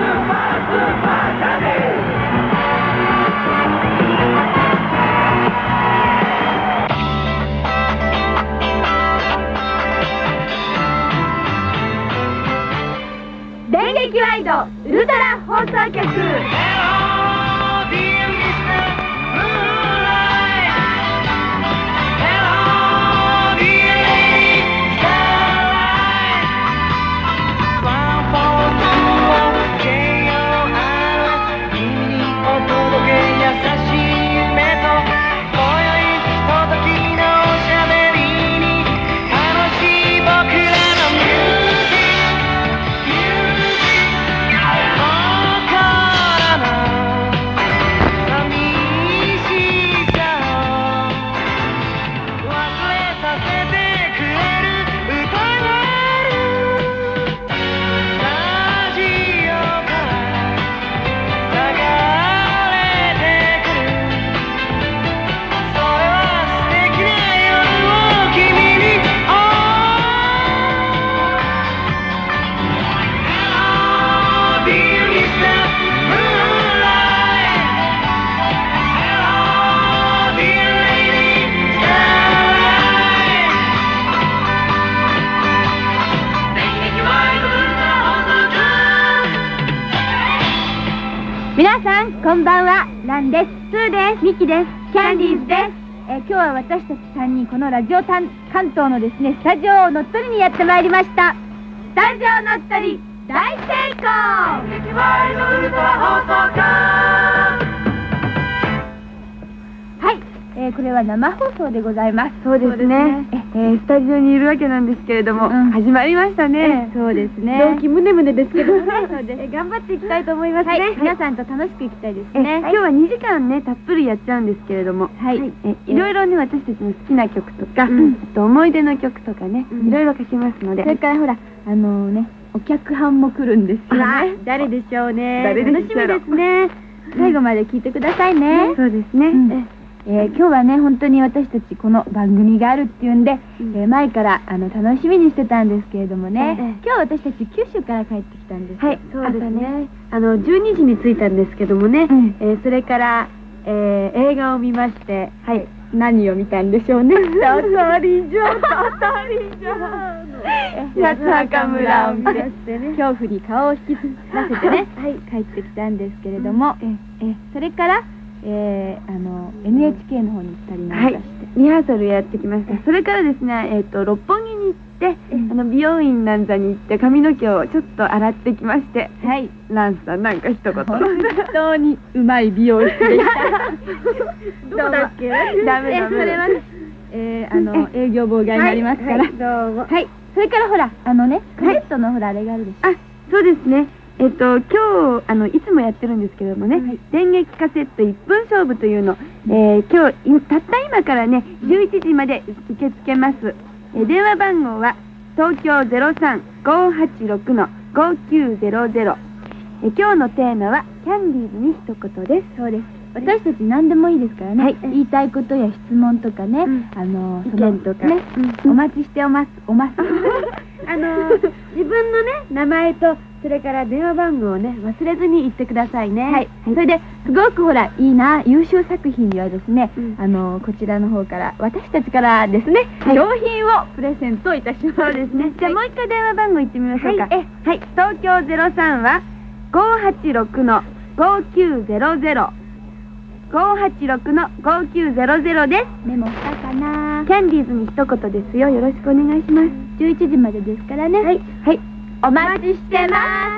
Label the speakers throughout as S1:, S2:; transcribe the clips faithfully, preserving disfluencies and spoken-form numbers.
S1: 電撃ワイドウルトラ放送局。皆さんこんばんは、ランです。スーです。ミキです。キャンディーズです。えー、今日は私たちさんにんこのラジオ関東のですねスタジオを乗っ取りにやってまいりました。スタジオ乗っ取り大成功。電撃ワイドウルトラ放送局。はい、えー、これは生放送でございます。
S2: そうですね。えー、スタジオにいるわけなんですけれども、うん、始まりましたね。
S1: そうですね。
S2: 動機ムネムネですけどね。
S1: そうです。
S2: えー、頑張っていきたいと思いますね。
S1: はい、皆さんと楽しくいきたいですね。
S2: 今日はにじかんねたっぷりやっちゃうんですけれども、
S1: はい。
S2: えいろいろね私たちの好きな曲とか、
S1: うん、
S2: あと思い出の曲とかね、いろいろ書きますので。
S1: それからほらあのねお客班も来るんですよね。誰でしょうね。
S2: 誰でしょう。
S1: 楽しみですね。最後まで聞いてくださいね。
S2: そうですね。
S1: えー、今日はね本当に私たちこの番組があるっていうんで、うん、えー、前からあの楽しみにしてたんですけれどもね、ええ、今日私たち九州から帰ってきたんです。
S2: はい、そうですね。あのじゅうにじに着いたんですけどもね、うん、えー、それから、えー、映画を見まして、
S1: はい、何を見たんでしょうね。
S2: たたりじゃたたりじゃ
S1: 八幡村を見て恐怖に顔を引きつらせてね、はい、帰ってきたんですけれども、うん、ええそれからえー、あの エヌエイチケー の方に行ったりなんかして、はい、
S2: リハーサルやってきました。それからですね、えー、と六本木に行って、うん、あの美容院なんざに行って髪の毛をちょっと洗ってきまして、
S1: はい、
S2: ランさんなんか一言。本
S1: 当にうまい美容室でした。
S2: どうだっけ？
S1: ダメダメ。それはね、えー、あの営業妨害になりますから。はい、どうも。はい。それからほらあのねカセットのほらあれがあるでしょ。
S2: あ、そうですね。えっと、今日あのいつもやってるんですけれどもね、はい、電撃カセットいっぷん勝負というの、えー、今日たった今からねじゅういちじまで受け付けます。えー、電話番号は東京 ゼロさん ごーはちろく ごきゅうゼロゼロ。えー、今日のテーマはキャンディーズに一言です。
S1: そうです。私たち何でもいいですからね、はい、言いたいことや質問とかね、うん、あの
S2: 意見とか
S1: ね、うん、お待ちしておますおます
S2: あの自分のね名前とそれから電話番号をね忘れずに言ってくださいね。
S1: はい、はい、それですごくほらいいな優秀作品にはですね、うん、あのこちらの方から私たちからですね、はい、商品をプレゼントいたします。
S2: そうですね。じゃあもう一回電話番号言ってみましょうか。はい、えはい、東京ゼロさんはごーはちろく ごきゅうゼロゼロ ごーはちろく ごきゅうゼロゼロです。
S1: メモしたかな。
S2: キャンディーズに一言ですよ。よろしくお願いします。
S1: じゅういちじまでですからね。
S2: はい、はい、
S1: お待ちしてます。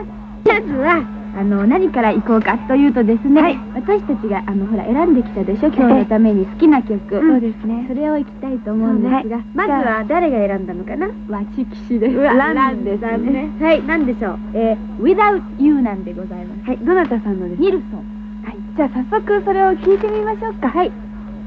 S1: まずはあの何から行こうかというとですね、はい、私たちがあのほら選んできたでしょ今日のために好きな曲。
S2: そうですね。
S1: それを行きたいと思うんですが、
S2: まずは誰が選んだのかな。
S1: わちきしです。
S2: ランですね。
S1: はい、なんでしょう。えー、Without You なんでございます。
S2: はい、どなたさんのですか。
S1: ニルソン。
S2: はい、じゃあ早速それを聞いてみましょうか。
S1: はい。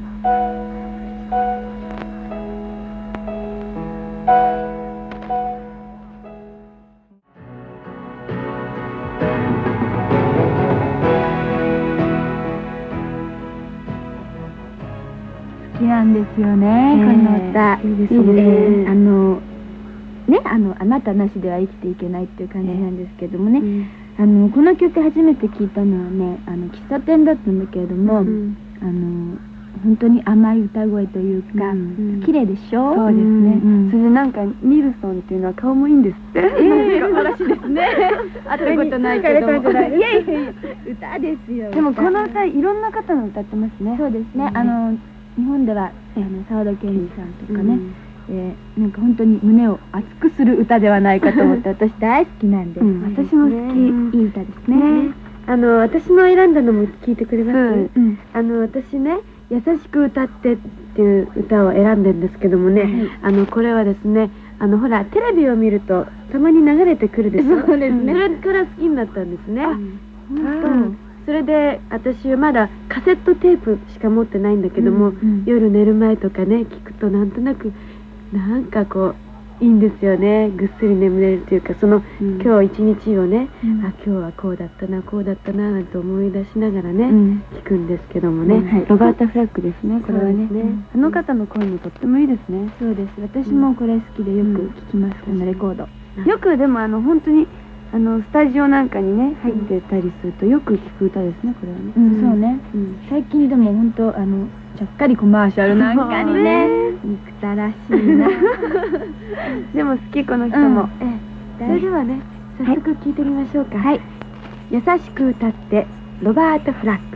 S1: 好きなんですよね、この歌。
S2: いいですね。
S1: あのね、あのあなたなしでは生きていけないっていう感じなんですけどもね、 あのこの曲初めて聞いたのはね、あの喫茶店だったんだけれども、うん、あの本当に甘い歌声というか、うん、綺麗でしょ。
S2: そうですね、うん、それでなんかニルソンっていうのは顔もいいんですって。え
S1: えー、素晴らしいですね。会ったことないけども。いやいやいや、歌ですよ。
S2: でもこの歌いろんな方の歌ってますね。
S1: そうですね、あの日本ではあの澤田研二さんとかね、うん、えー、なんか本当に胸を熱くする歌ではないかと思って私大好きなんで、うん、
S2: 私も好き、
S1: いい歌ですね。ね、
S2: あの私の選んだのも聞いてくれます？うん、あの私ね、優しく歌ってっていう歌を選んでるんですけどもね、はい、あのこれはですね、あのほらテレビを見るとたまに流れてくるでしょ。そうですね。それから好きになったんですね。あ、本当。それで私はまだカセットテープしか持ってないんだけども、うんうん、夜寝る前とかね聞くとなんとなくなんかこういいんですよね。ぐっすり眠れるというか、その、うん、今日一日をね、うん、あ今日はこうだったなこうだったななんて思い出しながらね、うん、聞くんですけどもね、うん、はい、ロバータ・フラッグですね、これはね、ね、あの方の声もとってもいいですね。
S1: そうです、私もこれ好きでよく聞きます、このレコード。
S2: よくでもあの本当にあのスタジオなんかにね入ってたりするとよく聞く歌ですね、これはね。
S1: うん、そうね、うん、最近でも本当あのちゃっかりコマーシャルなんかにね憎たらしいな。
S2: でも好き、この人も、うん、ええ、それではね早速聞いてみましょうか。はい、優しく歌ってロバート・フラッグ。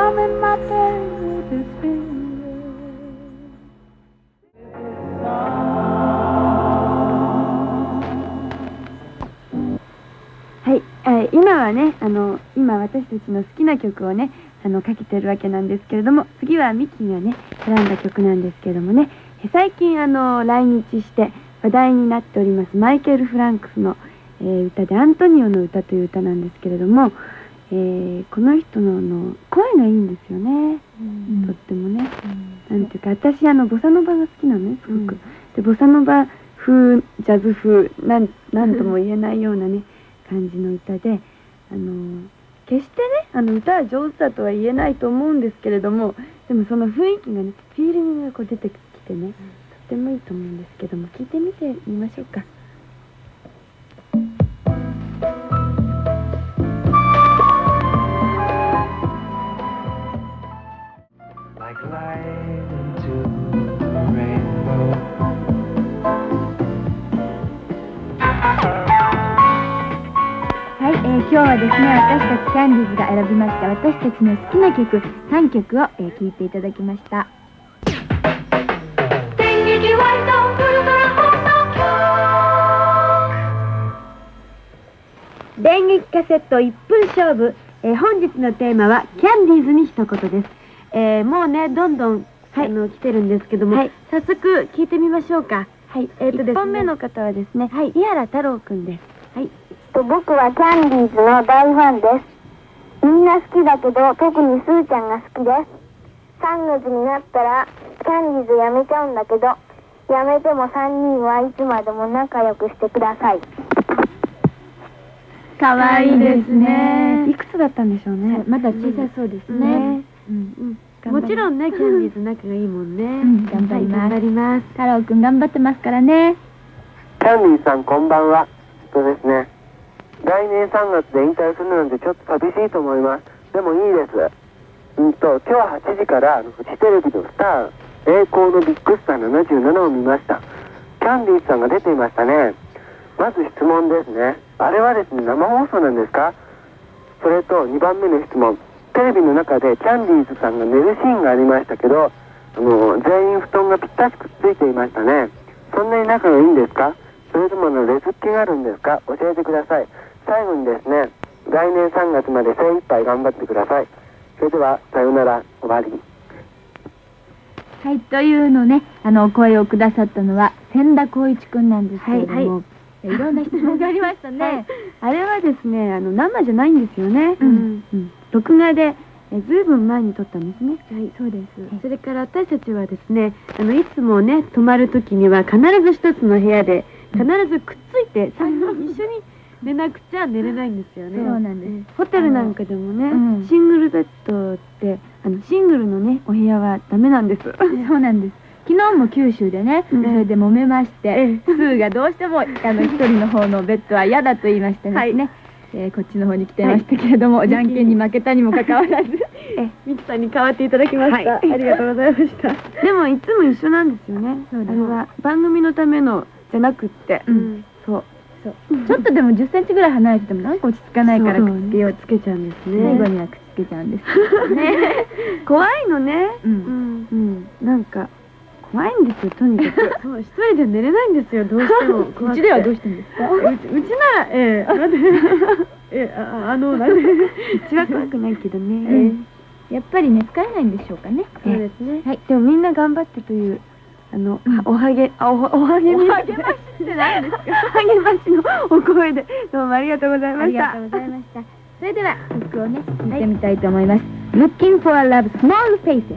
S2: はい、えー、今はね、あの今私たちの好きな曲をねあのかけてるわけなんですけれども、次はミキがね選んだ曲なんですけれどもね、最近あの来日して話題になっておりますマイケル・フランクスの、えー、歌で「アントニオの歌」という歌なんですけれども、えー、この人のの声がいいんですよね、うん、とってもね、うん、なんていうか私あのボサノバが好きなのねすごく、うん、でボサノバ風ジャズ風なんなんとも言えないようなね感じの歌で、あの決してねあの歌は上手だとは言えないと思うんですけれども、でもその雰囲気がねフィーリングがこう出てきてね、うん、とってもいいと思うんですけども、聞いてみてみましょうか。
S1: 今日はですね、私たちキャンディーズが選びました私たちの好きな曲さんきょくを、えー、聴いていただきました。電撃ワイドウルトラ放送局、電撃カセットいっぷん勝負、えー、本日のテーマはキャンディーズに一言です。えー、もうねどんどん、はい、あの来てるんですけども、はい、早速聞いてみましょうか。はい、えーとですね、いっぽんめの方はですね、はい、井原太郎くんです。はい、
S3: 僕はキャンディーズの大ファンです。みんな好きだけど特にスーちゃんが好きです。さんがつになったらキャンディーズやめちゃうんだけど、やめてもさんにんはいつまでも仲良くしてください。
S1: かわいいですね。
S2: いくつだったんでしょうね。
S1: まだ小さそうですね。
S2: もちろんねキャンディーズ仲がいいもんね。うん、
S1: 頑張ります。
S2: 頑張ります。
S1: 太郎くん頑張ってますからね。
S4: キャンディーズさんこんばんは。そうですね。来年さんがつで引退するなんてちょっと寂しいと思います。でもいいです。うんと今日はちじからフジテレビのスター栄光のビッグスターななじゅうななを見ました。キャンディーズさんが出ていましたね。まず質問ですね。あれはですね生放送なんですか？それとにばんめの質問、テレビの中でキャンディーズさんが寝るシーンがありましたけど、あの全員布団がぴったしくっついていましたね。そんなに仲がいいんですか？それとものレズっ気があるんですか？教えてください。最後にですね、来年さんがつまで精一杯頑張ってください。それではさようなら、終わり。
S1: はい、というのね、あのお声をくださったのは千田光一くんなんですけれども、はいはい、いろんな質問がありましたね。はい、
S2: あれはですね、あの生じゃないんですよね。うんうん、録画でえずいぶん前に撮ったんですね。
S1: はい、そうです。
S2: それから私たちはですね、あのいつもね泊まる時には必ず一つの部屋で必ずくっついてさんにん一緒に寝なくちゃ寝れないんですよね。
S1: そうなんです。
S2: ホテルなんかでもね、うん、シングルベッドってあのシングルのねお部屋はダメなんです。
S1: そうなんです。昨日も九州でね、うん、それで揉めまして、スーがどうしてもあの一人の方のベッドは嫌だと言いましてですね、はい、 えーこっちの方に来てましたけれども、じゃんけんに負けたにもかかわらず、
S2: え
S5: ミキさんに代わっていただきました。
S2: はい
S5: ありがとうございました。
S2: でもいつも一緒なんですよね。
S1: そうです
S2: あれは番組のためのじゃなくって、
S1: うん
S2: そう
S1: ちょっとでもじゅっセンチぐらい離れててもなんか落ち着かないから
S2: そう
S1: くっつけよう
S5: つけちゃうんです
S1: 最
S5: ね。
S1: 後にはくっつけちゃうんですけどね。
S2: 怖いのね。
S1: う
S5: うんん。
S2: うん、なんか怖いんですよとにかく。
S5: そう一人で寝れないんですよ。どうしても。
S1: うちではどうしてんですか？
S5: うちうちならええなんでえああのなんで
S2: うちは怖くないけどね。
S1: やっぱりね疲れないんでしょうかね。
S5: そうですね。
S2: はい、でもみんな頑張ってというあの、おはげあおおはげみ
S1: お励ましって何ですか？
S2: 励ましのお声でどうもありがとうございました。
S1: ありがとうございました。それでは曲をね聞いてみたいと思います。Looking for a Love Small Faces。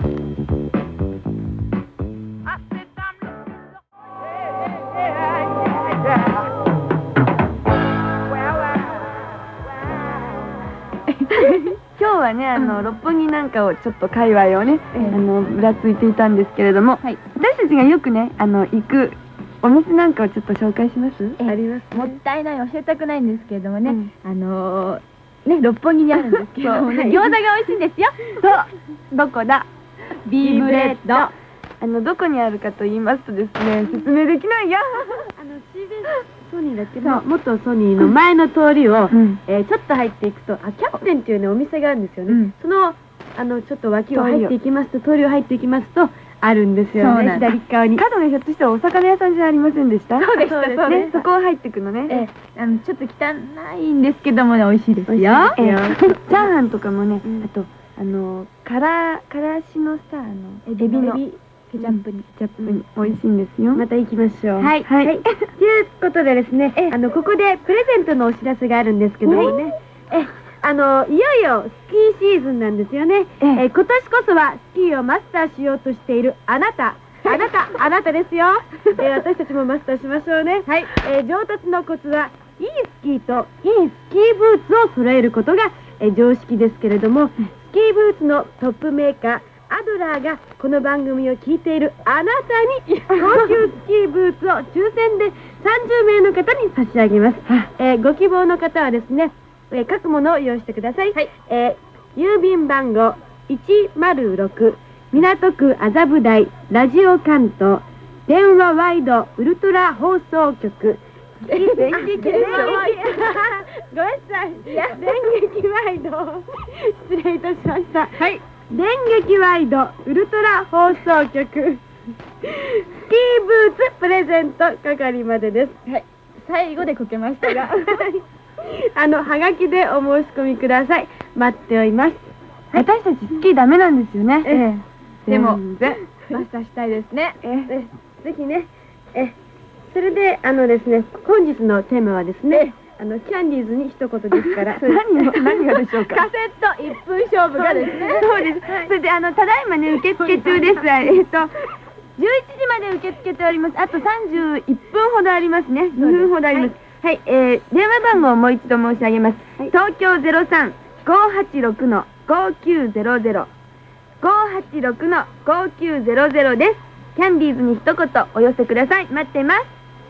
S2: 今日はねあの、六本木なんかをちょっと界隈をね、
S1: ええ
S2: あのぶらついていたんですけれども、
S1: はい。
S2: 私たちがよくねあの行くお店なんかをちょっと紹介します？
S1: ええ
S5: あります
S1: もったいない教えたくないんですけれどもね、
S2: うん
S1: あのーね六本木にあるんですけれどもね、
S2: そう
S1: 餃子が美味しいんですよ。
S2: そうどこだ？
S1: ビーブレッド。
S2: あのどこにあるかと言いますとですね説明できないや。
S5: あの シービーエス ソニーだっけど元ソニーの前の通りを、
S2: うん
S5: えーちょっと入っていくとあキャプテンっていうねお店があるんですよね、
S1: うん
S5: そのあのちょっと脇を入っていきますと通りを入っていきますとあるんですよね
S1: そうなんです
S5: 左側に
S2: 角がひょっとしたらお魚屋さんじゃありませんでした？
S1: そうでしたそうで
S2: ね
S1: した
S2: そこを入っていくのね。
S1: ええあのちょっと汚いんですけどもね美味しいですよ。
S2: ええチャー
S5: よ
S2: ハンとかもね、
S5: うん
S2: あとあのからからしのさあの
S1: エビの
S2: エビ
S1: ケチャップに。
S2: ケチャップに美味しいんですよ。
S5: また行きましょう
S1: はい
S2: はい
S5: ということでですね、あのここでプレゼントのお知らせがあるんですけどもね、えあのいよいよスキーシーズンなんですよね。
S2: ええ
S5: え今年こそはスキーをマスターしようとしているあなた、あなた、あなたですよ。え私たちもマスターしましょうね。はい。え上達のコツはいいスキーといいスキーブーツを揃えることが、え常識ですけれども、スキーブーツのトップメーカーアドラーがこの番組を聞いているあなたに高級スキーブーツを抽選でさんじゅうめいの方に差し上げます。えーご希望の方はですね、えー書くものを用意してください。えー郵便番号いちまるろく港区麻布台ラジオ関東電話ワイドウルトラ放送局電撃電撃ごめんなさい電撃ワイド失礼いたしました。はい電撃ワイドウルトラ放送局スキーブーツプレゼント係までです。
S1: はい。最後でこけましたが。
S5: あのハガキでお申し込みください。待っております。
S2: 私たちスキーダメなんですよね。
S5: ええ
S1: でも
S2: 全然
S1: マスターしたいですね。
S5: えぜひねえそれであのですね本日のテーマはですねあのキャンディーズに一言ですから
S2: 何を何がでしょうか。
S1: カセットいっぷん勝負がですね。
S2: そうです。それであのただいまね受付中です。えっとじゅういちじまで受け付けております。あとさんじゅういっぷんほどありますね。にふんほどあります。はい、えー、電話番号をもう一度申し上げます。東京ゼロさん ごはちろく ごきゅうゼロゼロ ごはちろく ごきゅうゼロゼロです。キャンディーズに一言お寄せください。待ってます。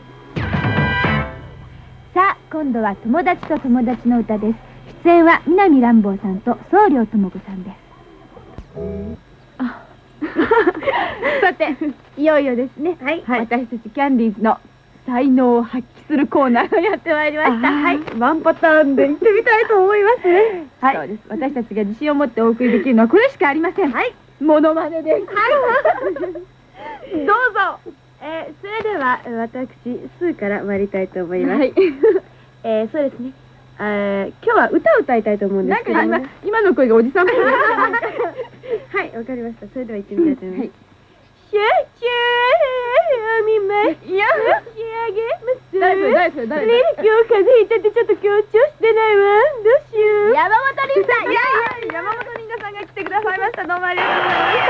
S1: さあ今度は友達と友達の歌です。出演は南乱暴さんと宗亮智子さんです。さていよいよですね。はい。私たちキャンディーズの才能を発揮するコーナーがやってまいりました。はい。
S5: ワンパターンで行ってみたいと思いますね。
S1: はい。そうです。私たちが自信を持ってお送りできるのはこれしかありません。はい。モノマネです。
S5: どうぞ。えー、それでは私スーから参りたいと思います。
S1: はい。
S5: えー、そうですね。えー、今日は歌を歌いたいと思うんで
S1: なんか
S5: すけども、ね、
S1: 今今の声がおじさんっぽい。
S5: はい、わかりました。それでは行ってみたいと思います。
S1: はい。
S5: シャシャー見ますいや仕上げます
S1: 誰それ誰それ誰
S5: ね今日風邪ひいたってちょっと強調してないわどうしよう
S1: 山本凛さん。いやいや
S2: 山本リンダさんが来てくださいました。どうもありがとうございました。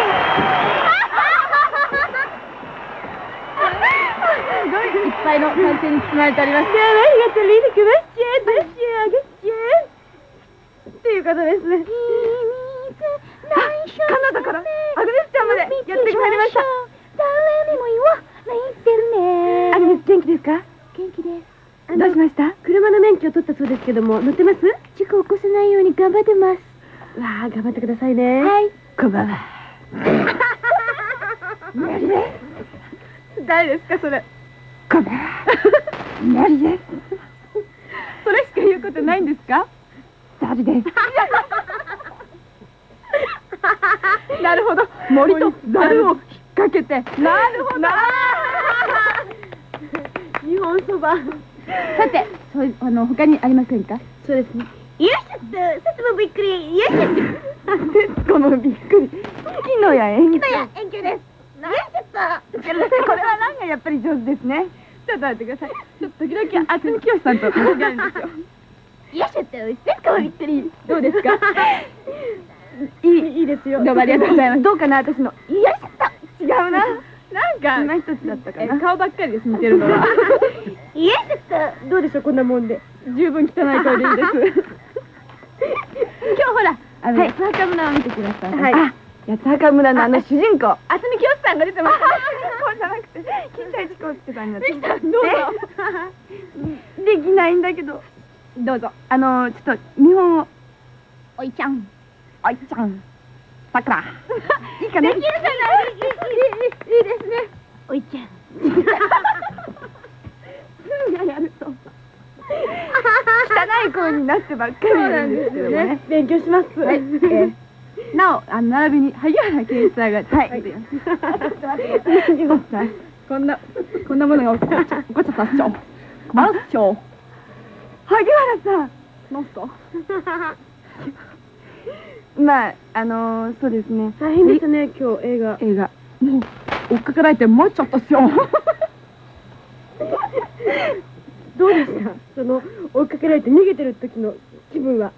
S1: すごいいっぱいの歓声に包まれております。
S5: ありがとうリリクマッシャーどうしようあげちゃうっていうことですね
S2: カナダからアグネスちゃんまでやってまいりました。
S1: 誰にも言わないってるね。
S2: アグネス元気ですか？
S1: 元気です。
S2: どうしました？
S5: 車の免許を取ったそうですけども、乗ってます？
S1: 事故を起こさないように頑張ってます。
S5: わあ、頑張ってくださいね。
S1: はい。
S2: こんばんは。
S5: 誰ですか、それ。
S2: こんばんは。マリです。
S5: それしか言うことないんですか？
S2: サルです。
S5: なるほど。森とザルを引っ掛けて。なるほど。日本そば。
S1: さて、そういうあの他にありませんか？
S5: そうですね。よいしょっと、さつもびっくり。よいしょっと。
S2: 徹子のびっくり。木のや遠距。
S5: や、遠距です。よいしょっと。
S2: これはなんかやっぱり上手ですね。
S5: ちょっと待ってください。ちょっと時々渥美清さんと間違うんですよ。
S1: よいしょっと、徹子のびっくり。
S5: どうですか？いい、いいですよ。
S2: どうもありがとうございます。どうかな、私の。
S1: よいしょっと。
S2: 違うな。
S5: なんか、
S2: 今一つだったか
S5: え
S2: な。
S5: 顔ばっかりです、似てるのは。
S1: よいしょっと。
S5: どうでしょう、こんなもんで。十分汚い声でいいです。
S1: 今日ほら、あの、
S2: はい
S1: 八幡村を見てください。
S5: はい
S2: あ、八幡墓村のあの主人公。
S5: 渥美清さんが出てましたね。
S2: そうじゃなくて、金田一耕助さんになって。
S5: できた、どうぞ。
S2: できないんだけど。
S5: どうぞ。
S2: あの、ちょっと見本を。
S1: おいちゃん。
S2: あいちゃん。さくら。いいかな。
S1: できるかな。いい、いい、いい、いいですね。おいちゃん。
S2: がやると。汚い声になってばっかりなんですけどもね。
S5: 勉強します。
S2: はい。えーなお、あの、並びに、萩原健一さんが、はい。
S5: はい
S2: はい。
S5: こんな、こんなものが起こっちゃ、起こっちゃったっしょ。困るっしょ。
S2: 萩原さん。
S5: なんすか？
S2: まあ、あのー、そうですね。
S5: 大変でしたね、今日映画。
S2: 映画。
S5: もう、追っかけられて参っちゃったっすよ。どうでした？その、追っかけられて逃げてる時の気分は。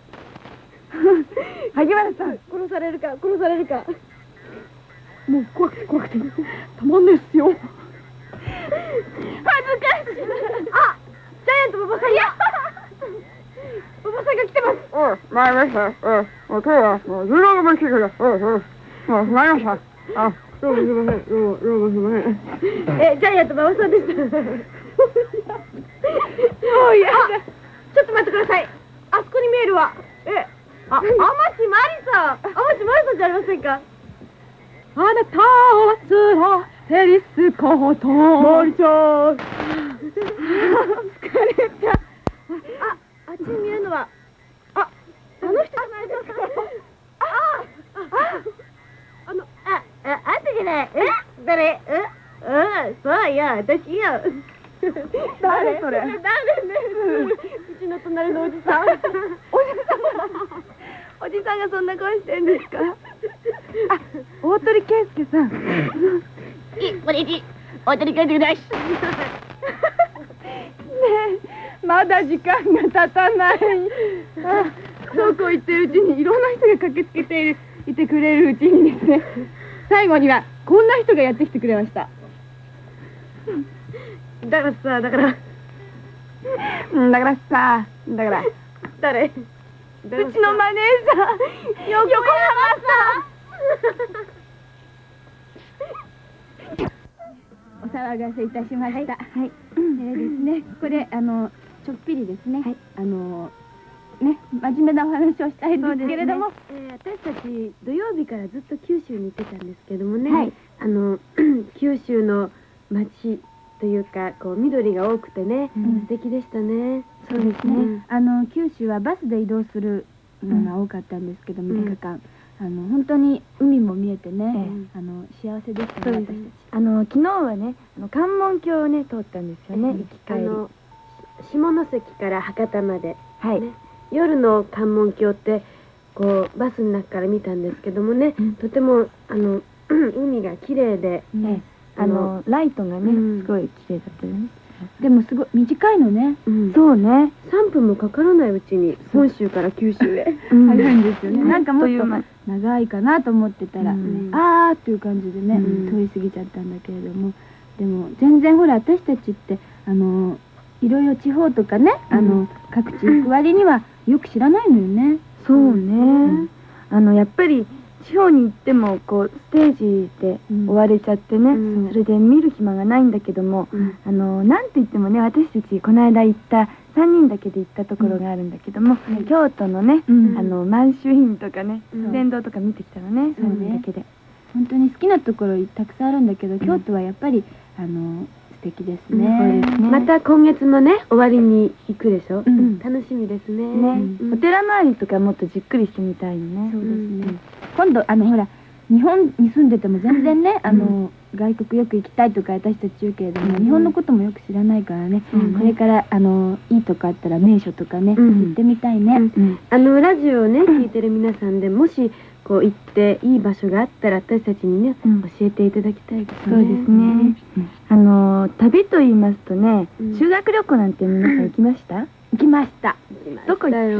S2: 萩原さん。
S5: 殺されるか、殺されるか。もう怖くて怖くて、たまんねえっすよ。恥ずかしい。あ、ジャイアント馬場さんや。馬場さんが来てます。
S2: うん、参りました。うん、もう今日は、もう、ずろが来てくれ。うん、うん。もう、参りました。あ、どうもすいません。どうも、どうもすいません。
S5: え、ジャイアント馬場さんでした。もうやだ。ちょっと待ってください。あそこに見えるわ。え、あ、天地真理さん。天地真理さんじゃありませんか。あなたはつらヘリスコート。マリちゃん。疲れた。あ、あっちに見えるのは、あ、あの人じゃないですか。あ、あ、あの、あ、あ、あんたじゃない。え、誰？え、うん、そうや、私よ。
S2: 誰それ？
S5: 誰ね。うちの隣のおじさん。おじさん。
S2: おじさんがそんな声してんですか？あ、大鳥圭介さん。
S1: い、これに、お取り替えてください。
S2: ねえ、まだ時間が経たない。あ、そうこう言ってるうちにいろんな人が駆けつけている、いてくれるうちにですね、最後にはこんな人がやってきてくれました。
S5: だからさ、だから。
S2: うん、だからさ、だから。
S5: 誰？
S2: うちのマネージャー、横山
S1: お騒がせいたしました。はい。えーですね、ここで、あの、ちょっぴりですね、あの、ね、真面目なお話をしたいんですけれども、
S5: えー、私たち土曜日からずっと九州に行ってたんですけどもね、
S1: はい
S5: あの九州の街というかこう緑が多くてね、
S1: うん、
S5: 素敵でしたね。
S1: そうですね、
S5: うん、
S1: あの九州はバスで移動するのが多かったんですけど、みっかかん、あの本当に海も見えてね、
S5: うん、
S1: あの幸せでしたね、
S2: そうです。
S1: 私たち。
S2: あの昨日はね、あの関門橋をね通ったんですよね、行き帰り。
S5: あの下関から博多まで、
S2: はい、
S5: ね、夜の関門橋ってこうバスの中から見たんですけどもね、
S2: うん、
S5: とてもあの海が綺麗で、
S2: ね、あのライトがね、
S5: うん、
S2: すごい綺麗だったよね。
S1: でもすごい短いのね、
S5: うん、
S2: そうね、
S5: さんぷんもかからないうちに本州から九州へ
S2: うん
S1: 早いんですよね、
S2: うん、
S1: なんかもっと
S2: という間
S1: 長いかなと思ってたら、
S2: うん、
S1: あーっていう感じでね、
S2: うん、
S1: 通り過ぎちゃったんだけれども、でも全然ほら私たちってあのいろいろ地方とかね、あの、うん、各地行く割にはよく知らないのよね。
S2: そうね、うん、あのやっぱり地方に行ってもこうステージで追われちゃってね、
S5: うん、
S2: それで見る暇がないんだけども、うん、あのなんて言ってもね、私たちこの間行ったさんにんだけで行ったところがあるんだけども、うん、京都のね、うん、あの満州院とかね、伝道とか見てきたのね、さんにんだけで。
S1: 本当に好きなところたくさんあるんだけど、京都はやっぱりあの素敵ですね。
S5: そうですね。また今月のね終わりに行くでしょ。うん、楽しみですね。
S2: ね、お寺周りとかもっとじっくりしてみたいよね。
S1: そうですね。今度あのほら日本に住んでても全然ね、あの外国よく行きたいとか私たち言うけれども、日本のこともよく知らないからね。これからあのいいとこあったら名所とかね行ってみたいね。
S5: あのラジオをね聞いてる皆さんでもしこう行っていい場所があったら私たちにね、うん、教えていただきたいですね。
S2: そうですね。うん、あの旅と言いますとね、うん、修学旅行なんて皆さん行きました？
S1: 行きました。
S2: どこ行った？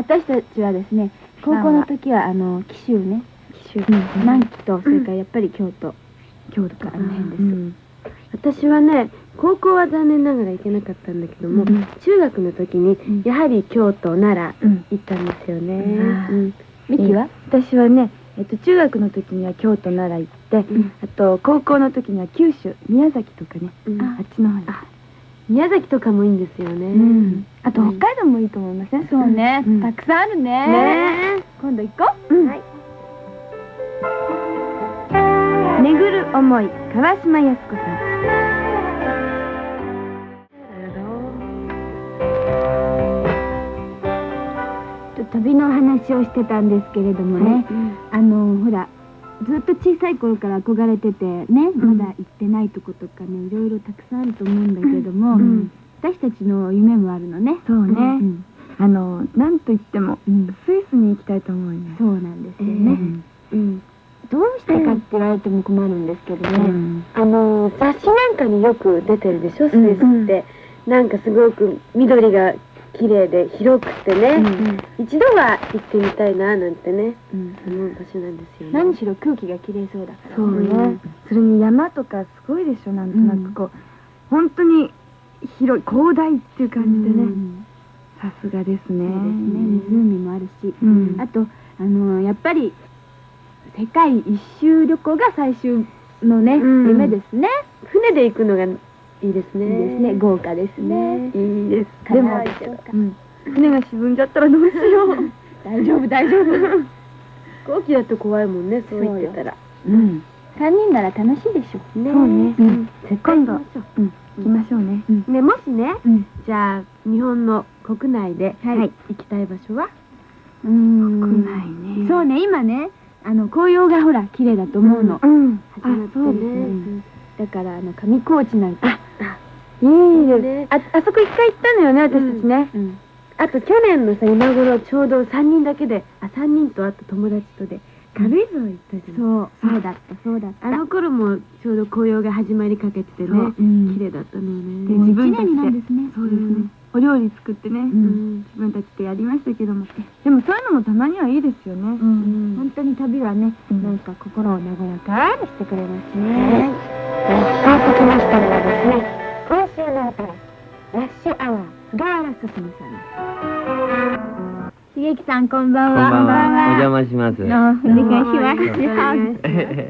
S1: 私たちはですね、高校の時はあの紀州ね、紀州、南紀とそれからやっぱり京都、京都かあの辺です。うん、
S5: 私はね、高校は残念ながら行けなかったんだけども、うん、中学の時にやはり京都、奈良行ったんですよね。うん。
S1: ミキは？
S2: 私はね、えっと、中学の時には京都、奈良行って、うん、あと高校の時には九州、宮崎とかね、うん、あっちの方に。
S5: 宮崎とかもいいんですよね。う
S2: ん、あと北海道もいいと思いません？
S1: そうね、うん、たくさんあるね。ね、今度行こう。うん、はい。
S2: 巡る思い、川島靖子さん。
S1: 旅の話をしてたんですけれどもね、うん、あのほらずっと小さい頃から憧れててね、うん、まだ行ってないとことかね、いろいろたくさんあると思うんだけども、うん、私たちの夢もあるのね。
S2: そうね、うん、あのなんといっても、うん、スイスに行きたいと思うよ。
S1: そうなんですよね、うんうん、どうしてかって言われても困るんですけどね、うん、
S5: あの雑誌なんかによく出てるでしょ、スイスって、うん、なんかすごく緑が綺麗で広くてね、うん、一度は行ってみたいななんてね、うん、思う場所なんですよね。
S1: 何しろ空気が綺麗そうだから。
S2: そうね、うん、それに山とかすごいでしょ、なんとなくこう、うん、本当に広い広大っていう感じでね、うん、さすがですね。そうですね、
S1: 湖もあるし、うん、あとあのやっぱり世界一周旅行が最終のね、うん、夢ですね。
S5: 船で行くのがいいですね。いいですね。
S1: 豪華ですね。
S2: いいです。でも、うん、船が沈んじゃったらどうしよう。
S1: 大丈夫大丈夫。飛
S5: 行機だと怖いもんね、そう言ってたら。
S1: うん。三人なら楽しいでしょ。
S2: そうね。うん。今度、うん、行きましょうね。
S5: ね、もしね、じゃあ日本の国内で行きたい場所は？
S2: うん。国内ね。
S1: そうね、今ね、あの紅葉がほら綺麗だと思うの。うん。
S2: 始まってね。
S1: だからあの上高地なんか
S2: いいですね。ああそこ一回行ったのよね、私たちね。
S5: あと去年のさ今頃ちょうどさんにんだけで、あさんにんとあと友達とで軽井沢行ったじゃん。
S1: そうそうだったそうだった。
S5: あの頃もちょうど紅葉が始まりかけててね、綺麗だったのよね。
S1: で自分たちで
S2: そうですね。お料理作ってね、自分たちでやりましたけども、でもそういうのもたまにはいいですよね。
S1: 本当に旅はね、なんか心を和やかにしてくれますね。
S3: さあ、ときましたのはですね、今週のあたりラッシュアワーガーラススムさん。
S1: 茂樹さん、こんばんは。
S6: こんばんは。お邪魔します。
S1: お願いします。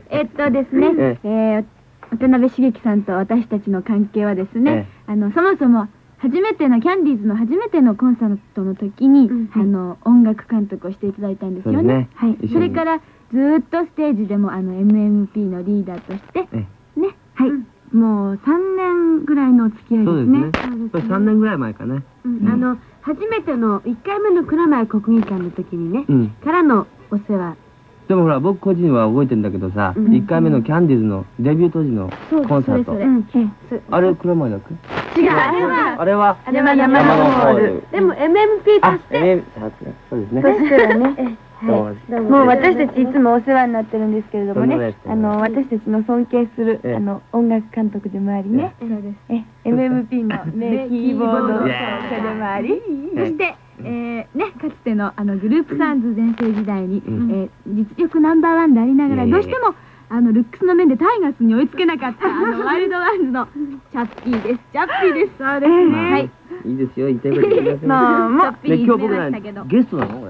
S1: えっとですね、え渡辺茂樹さんと私たちの関係はですね、あのそもそも初めてのキャンディーズの初めてのコンサートの時に、あの音楽監督をしていただいたんですよね。はい。それからずっとステージでもあの エムエムピー のリーダーとしてね、はい。
S2: もうさんねんぐらいのお付き合いですね。
S6: そうですね。さんねんぐらい前かね。
S5: あの初めてのいっかいめの蔵前国技館の時にね、からのお世話。
S6: でもほら僕個人は覚えてんだけどさ、いっかいめのキャンディーズのデビュー当時のコンサート。あれ蔵前だっけ？
S5: 違う、あれは
S6: あれは
S5: あれは山のホール。でも エムエムピー として、
S6: そうですね。
S2: そしたらね。もう私たちいつもお世話になってるんですけれどもね、あの私たちの尊敬するあの音楽監督でもありね、え エムエムピー の名キーボード奏者でもあり、
S1: そしてえねかつてのあのグループサウンズ全盛時代にえ実力ナンバーワンでありながらどうしてもあのルックスの面でタイガースに追いつけなかったあのワイルドワンズのチャッピーです。チャッピーです。そうですね。はい。
S6: いいですよ。言いたいこと言ってください。
S1: まあまあ
S6: 今日僕らゲストなのこれ。
S1: そ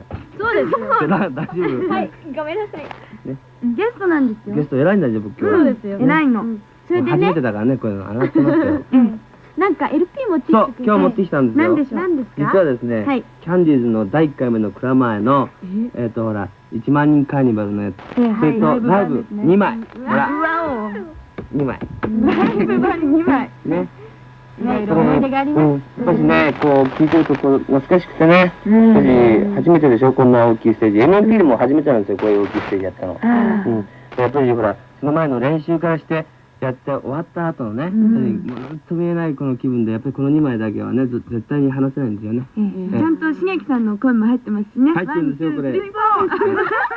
S5: そうですよ。
S6: だ大丈夫？
S1: はい、ごめんなさい。
S2: ゲストなんですよ。
S6: ゲスト偉いんだよ、僕今日。
S5: そうですよ。
S2: 偉いの。
S1: それで
S6: 初め
S1: ね、
S6: てだからね、こういうの洗ってますよ。
S1: なんか エルピー 持ってきて
S6: そう、
S1: くれて。
S6: 今日持ってきたんですよ。
S2: 何でしょう。
S5: 何ですか？
S6: 実はですね、
S2: はい
S6: キャンディーズのだいいっかいめの蔵前の、えっとほら、いちまんにんカーニバルのやつ、それとライブにまい、ほら、にまい。
S2: ライブ版にまい。
S6: ね。
S1: いろいろ思い出があります。
S6: うん、少しね、こう、聞いてるとこう懐かしくてね、少し初めてでしょ、こんな大きいステージ。エムエムピー でも初めてなんですよ、こういう大きいステージやったの。うん。やっぱりほら、その前の練習からして、やって終わった後のね、もうなんとも言えないこの気分で、やっぱりこのにまいだけはね、ず絶対に話せないんですよね。
S2: ちゃんと茂樹さんの声も入ってますしね。
S6: 入ってるんですよ、これ。
S2: ワンツースリーフォー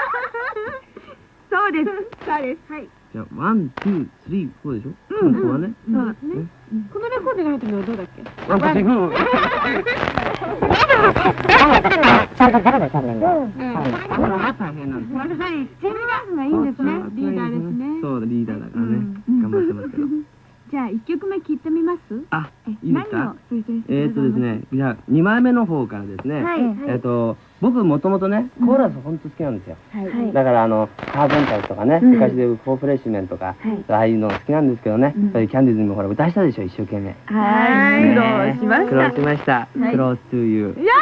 S2: そうです。そうです。はい。
S6: じゃあ、ワン、ツー、スリー、フォーでしょうん、ここはね。
S2: そうですね。
S5: このレコードが入ってるのはどうだっけ？
S6: ワン、ツー、スリー、フォー。大変なんですよ。
S2: やっぱりチームダンスがいいんですね。リーダーですね。
S6: そう、リーダーだからね。頑張ってますけど。
S2: じゃあ一曲目聴いてみます？
S6: あ、いいですか？
S2: 何を推薦して
S6: えーっとですね、じゃあにまいめの方からですね、
S2: はい
S6: えーっと僕もともとねコーラス本当好きなんですよ。だからあのカーペンターズとかね、昔でフォーフレッシュメンとかああいうの好きなんですけどね、そういうキャンディーズにもほら歌したでしょ一生懸命。
S2: はい。苦労しました。
S6: 苦労しました。クロストゥーユー。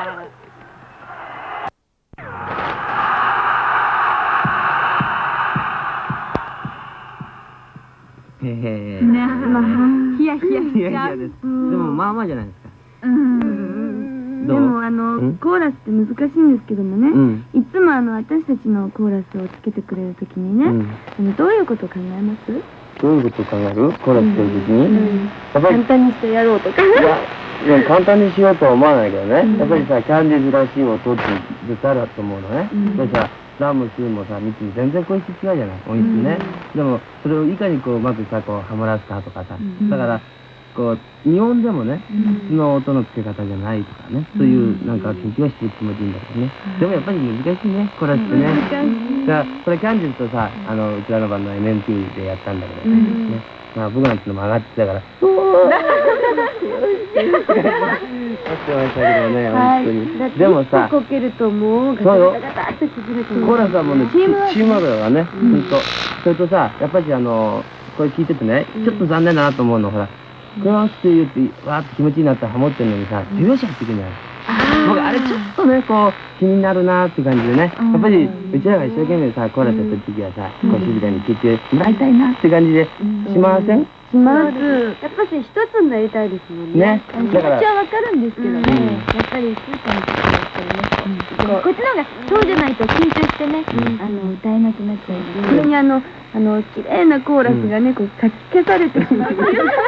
S6: へへ
S2: ね、まあヒヤヒヤし
S6: いやい
S2: ちゃう。
S6: やです。でもまあまあじゃないですか。
S2: うん
S6: どう
S2: でもあの
S6: うん
S2: コーラスって難しいんですけどもね、
S6: うん
S2: いつもあの私たちのコーラスをつけてくれるときにね、
S6: うん
S2: あのどういうことを考えます？
S6: どういうことを考えるコーラスしてる時に、やっぱり
S2: 簡単にしてやろうとか。
S6: いや、でも簡単にしようとは思わないけどね、やっぱりさ、キャンディーズらしい音って絶対あると思うのね。やっぱりさ、ラもスーもさ、みつ全然声質違うじゃない、音質ね。でも、それをいかにこう、うまくさ、こう、ハモらせたとかさ、だから、こう、日本でもね、普通の音の付け方じゃないとかね、そういうなんか研究はしてるつもりでいいんだけどね。でもやっぱり難しいね、コーラスってね。だから、これキャンディーズとさ、あの、うちらのバンドの エムエムピー でやったんだけどね。まあ僕なんてのも上がってたから、おー待ってましたけどね、本当に。でもさ、
S2: こけるともうガタ
S6: そうよ
S2: ガタガタって崩れてる。
S6: コーラスはもうね、チームワークだからね、ほんと。それとさ、やっぱりあの、これ聞いててね、ちょっと残念だなと思うの、ほら、クロスって言って、わーって気持ちいいなってハモってるのにさ、手拍子入ってくるんじゃない？僕あれちょっとね、こう、気になるなーって感じでね、やっぱりうちらが一生懸命さ、コーラスやってる時はさ、こう静かに聴いてもらいたいなって感じでしません？
S2: します。やっぱり一つになりたいですもんね。
S6: ね。だから
S2: 気持ち、はわかるんですけどね、やっぱりスーパーの時はやっぱりね、こっちの方がそうじゃないと緊張してね、あの歌えなくなっちゃうし、それにあのあの綺麗なコーラスがね、こうかき消されてしまう。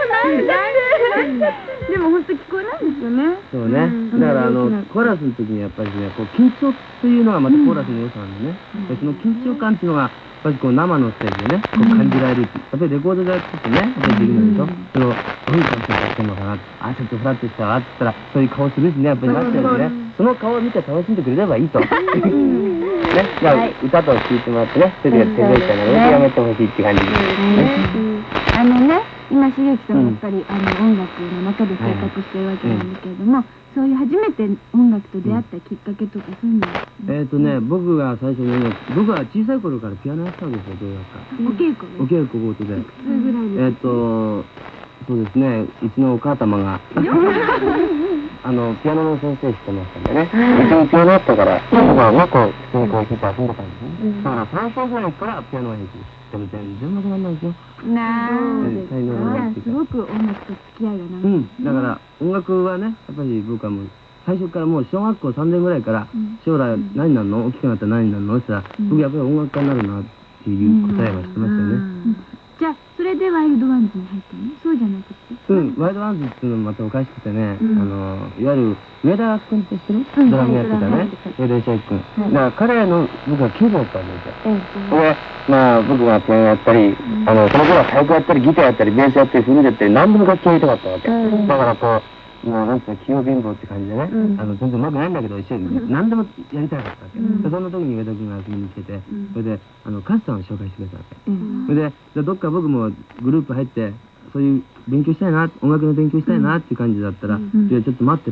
S2: でも本当聞こえないんですよね。
S6: そうね。だからあの、コーラスの時にやっぱりね、こう緊張っていうのがまたコーラスの良さなんでね。でその緊張感っていうのが、やっぱりこう生のステージでね、こう感じられるっていう。やっぱりレコードでやっててね、やっぱりできるんでしょ。それを、どういう感じでやってんのかな。あ、ちょっとフラッとしたわって言ったら、そういう顔するしね、やっぱりなっちゃうんでね。その顔を見て楽しんでくれればいいと。ね。じゃあ、歌と聴いてもらってね、それで手拍子したのでやめてほしいって感じです。
S2: あのね、今茂樹さんはやっぱり、あの音楽の中で生活してるわけなんですけれども、そういう初めて音楽と出会ったきっかけとかそういうのは、
S6: えっとね、僕が最初に音楽、僕は小さい頃からピアノやってたんですよ、どうやった
S2: お稽古
S6: お稽古ごとで。
S2: でそれぐらいで
S6: えっと、そうですね、うちのお母様が、あの、ピアノの先生してましたんでね。うちにピアノあったから、僕はね、こう、普通にこう弾いて遊んでたんですね。だからさんさいぐらいからピアノが弾いてる。でも全然うまくならないんですよ。
S2: な
S6: え才能がないっていうか。
S2: すごく音楽と付き合いが長い。
S6: うん、だから音楽はね、やっぱり僕はもう、最初からもう小学校さんねんぐらいから、将来何になるの大きくなったら何になるのって言ったら、僕やっぱり音楽家になるなっていう答えはしてましたよね。
S2: じゃあそれでワイルドワンズに入ったの？そうじゃなくて。
S6: うん、ワイルドワンズっていうのもまたおかしくてね、あの、いわゆる上田君って知ってる？ドラムやってたね。上田千秋君。だから彼の、僕はキーボードだったんですよ。で、まあ僕がピアノやったり、あの、その頃は太鼓やったり、ギターやったり、ベースやったり、フルートやったり、何でも楽器やりたかったわけ。だからこう、もうなんていうの、器用貧乏って感じでね、あの、全然うまくないんだけど、一緒に何でもやりたかったわけ。でそんな時に上田君が遊びに来てて、それで、あの、カスさんを紹介してくれたわけ。それで、じゃあどっか僕もグループ入って、そういう勉強したいな、音楽の勉強したいなっていう感じだったら、いや、ちょっと待ってろ。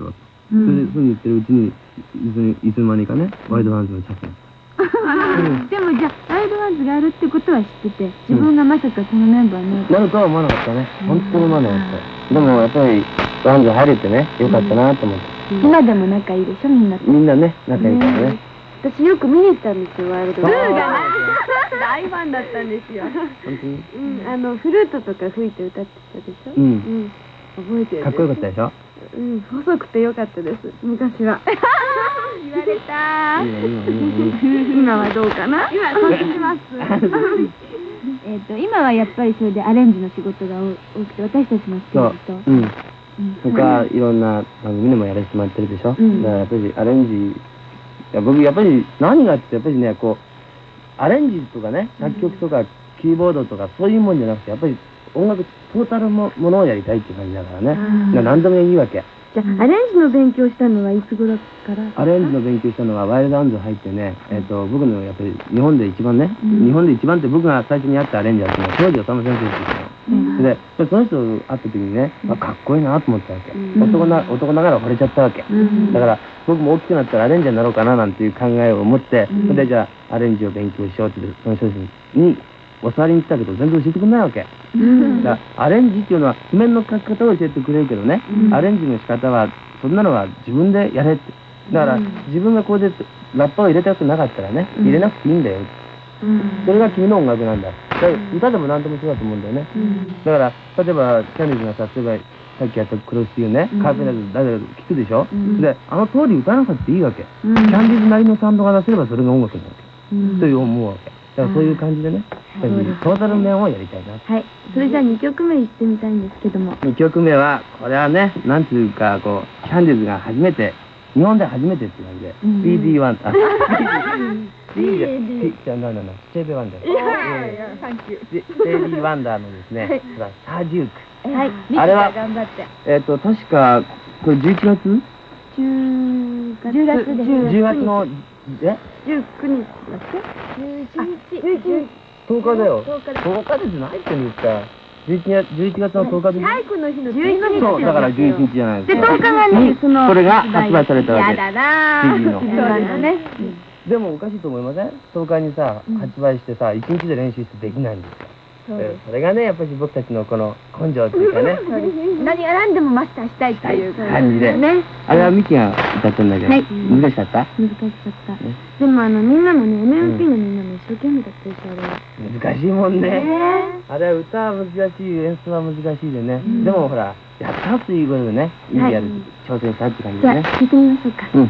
S6: それでそう言ってるうちにいつにいつの間にかねワイドワンズのチャップに
S2: でもじゃあワイドワンズがあるってことは知ってて、自分がまさかそのメンバーに
S6: なるとは思わなかったね。本当に思わなかった。でもやっぱりワンズ入れてねよかったなと思って。
S2: 今でも仲いいでしょ、みんなと。
S6: みんなね仲いいからね。
S5: 私よく見に行ったんですよ、ワイルドワンズ。
S2: 大ファンだったんですよ。
S6: 本当に。
S5: うん、あのフルートとか吹いて歌ってたでしょ。
S6: うん
S5: うん覚えてる。
S6: かっこよかったでしょ。
S5: うん細くてよかったです昔は。
S2: 言われた
S6: いいのいいのいいのいいの。
S2: 今はどうかな。
S5: 今そうします。
S1: えっと今はやっぱりそれでアレンジの仕事が多くて、私たちのステ
S6: そう
S1: ージと。
S6: うん。他いろんな番組でもやらせてもらってるでしょ。だからやっぱりアレンジ、いや僕やっぱり何がってやっぱりねこうアレンジとかね作曲とかキーボードとかそういうもんじゃなくてやっぱり音楽トータルもものをやりたいって感じだからね。だから何でもいいわけ。
S5: じゃあアレンジの勉強したのはいつ頃から
S6: アレンジの勉強したのはワイルドアンズ入ってね、えっと僕のやっぱり日本で一番ね、日本で一番って僕が最初にやったアレンジャーっていうのは庄司治先生って言ってたの。でその人と会った時にね、あかっこいいなと思ったわけ。男な男ながら惚れちゃったわけ。だから僕も大きくなったらアレンジャーになろうかななんていう考えを持って、それでじゃあアレンジを勉強しようってその人に教わりに来たけど全然教えてくれないわけ。だからアレンジっていうのは譜面の書き方を教えてくれるけどね、アレンジの仕方はそんなのは自分でやれって。だから自分がこうでラッパを入れたくなかったらね、入れなくていいんだよ。それが君の音楽なんだ。だから歌でも何でもそうだと思うんだよね。だから例えばキャンディーズがさ、例えばさっきやったクロスっていうね、カーペンターズ誰か聞くでしょ。であの通り歌わなくていいわけ。キャンディーズなりのサウンドが出せればそれが音楽になるわけ。という思うわけ。だからそういう感じでね、トータル面をやりたいな。
S2: はい。それじゃあにきょくめいってみたいんですけども。
S6: にきょくめはこれはね、なんていうかこうキャンディーズが初めて日本で初めてっていう感じで ピーディーワン あ ピーディーじゃなななステービーワンダー。いやいやサンキュー。ステービーワンダーのですね、サージューク。
S1: はい。
S6: あれは
S1: 頑張って。
S6: えっと確かこれじゅういちがつ？
S2: じゅうがつ
S1: じゅうがつです。
S6: じゅうがつのえ？
S2: じゅうくにちだっけ？
S1: じゅういちにち。
S6: とおかだよ。とおかです何言ってんですか。じゅういちがつじゅういちがつのとおかです。
S5: 体育の日の
S2: じゅういちにち
S6: そうだからじゅういちにちじゃないで
S2: です
S6: か。
S2: とおかがね、その
S6: これが発売されたわけ。
S1: やだなぁ。
S6: シーディーの
S1: そうだね。
S6: でもおかしいと思いません？とおかにさ発売してさいちにちで練習してできないんですよ。それがねやっぱり僕たちのこの根性っていうかね
S1: 何が何でもマスターしたいっていう
S6: 感じで。
S1: ね。
S6: あれはミキが歌ったんだけど難しかった？
S2: 難しかった。でもあのみんなもね、エムエムピー のみんなも一生懸命だったでしょ、あれは。
S6: 難しいもんね。あれは歌は難しい、演奏は難しいでね。でもほらやったっていうことでね、いいやる挑戦したって感じでね。
S2: じゃあ聞いてみましょうか。
S6: うん。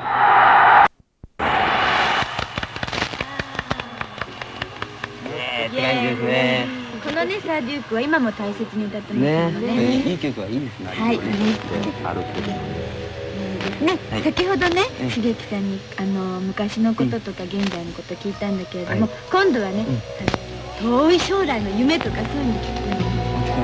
S6: って感じですね。
S1: このね、サーデュークは今も大切に歌ってます
S6: ね
S1: よね。
S6: いい曲はいいですね。
S1: はい、ね。ね、先ほどね、秀樹さんにあの昔のこととか現在のこと聞いたんだけれども、今度はね、あの遠い将来の夢とかそういうの聞くの。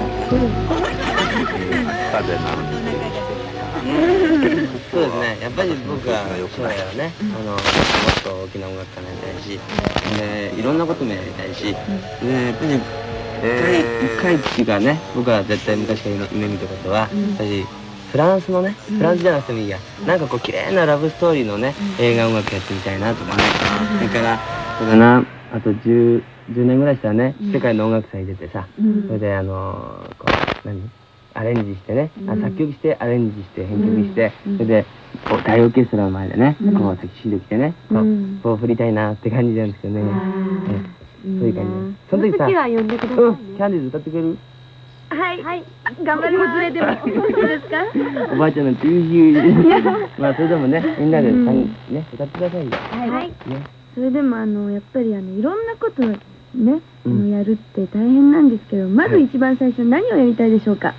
S6: そうですね。やっぱり僕は将来はね、あのもっと大きな音楽家になりたいし、でいろんなこともやりたいし、でやっぱり一回一回がね、僕は絶対昔から夢見たことは、私フランスのね、フランスじゃなくてもいいや、なんかこう綺麗なラブストーリーのね、映画音楽やってみたいなとかね。それからそうだな、あとじゅうねんぐらいしたらね、世界の音楽祭出てさ、それであのこう何アレンジしてね、あ作曲してアレンジして編曲して、それでこう大オーケストラの前でね、こうタキシード着てね、こうこう振りたいなって感じなんですけどね。そういう感じ。その時さ、
S5: 次は呼んでください
S6: うん、
S5: ね。
S6: キャンディーズ歌ってくれる？
S5: はいはい頑張ります。れでもいいですか？
S6: おばあちゃんのティーヒュー。まあそれでもね、みんなでね歌ってくださいよ。
S1: はい。
S2: それでもあのやっぱりあのいろんなことね、あのやるって大変なんですけど、まず一番最初何をやりたいでしょうか？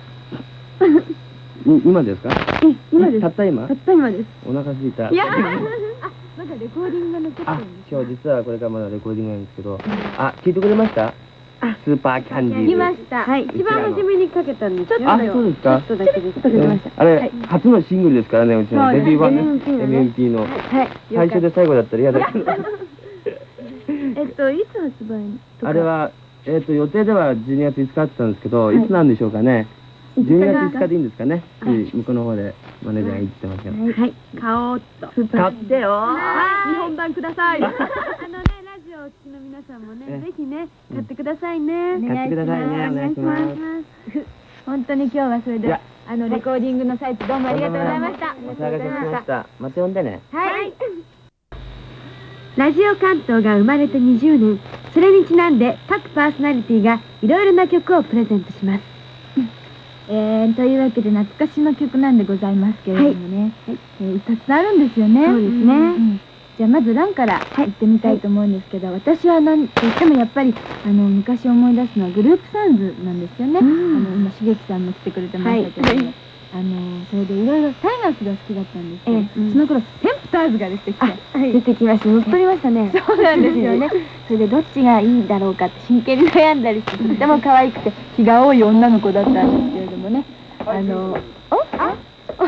S6: 今ですか？
S2: え、今です。
S6: たった今？
S2: たった今です。
S6: お腹すいた。
S2: いや、
S1: まだレコーディングが残って
S6: あ
S1: るんです。
S6: 今日実はこれからまだレコーディングなんですけど、あ聞いてくれました？スーパーキャンディーズ。
S5: 来ました。はい。一番初めにかけたんですよ。
S6: あ、そうですか。
S5: ちょっとだけです。
S6: あれ初のシングルですからね、うちのデビュー版ね、エムエムピー の最初で最後だったら嫌だけど。
S2: えっといつ発売とか？
S6: あれはえっと予定ではじゅうにがついつかあったんですけど、いつなんでしょうかね。じゅうにがついつかでいいんですかね。向こうの方で。 マネージャーが言ってますよ。
S5: はい買おうっと
S6: 買ってよ。
S5: はい日本版くださいあのねラジオをお聞きの皆さんもね
S6: え
S5: ぜひね買ってくださいね
S6: 買ってくださいね。お願いします。
S1: 本当に今日はそれで
S6: いや
S1: あのレコーディングの最中どうもありがとうございました。
S6: お騒がせしました。また呼んでね。
S1: はい。
S5: ラジオ関東が生まれてにじゅうねん、それにちなんで各パーソナリティがいろいろな曲をプレゼントします。
S1: えー、というわけで懐かしの曲なんでございますけれどもね、はいえー、たくさんあるんですよね。
S5: そうですね
S1: んじゃあまずランから行ってみたいと思うんですけど、私は何といってもやっぱりあの昔思い出すのはグループサウンズなんですよね。あの今しげきさんも来てくれてましたけども、あのそれでいろいろタイガースが好きだったんですけど、
S5: ええ
S1: その頃テンプターズが出てきて、
S5: 出てきました。乗っ取りましたね。
S1: そうなんですよね。それでどっちがいいんだろうかって真剣に悩んだりして、とても可愛くて気が多い女の子だったんですけれどもね。あの、おああ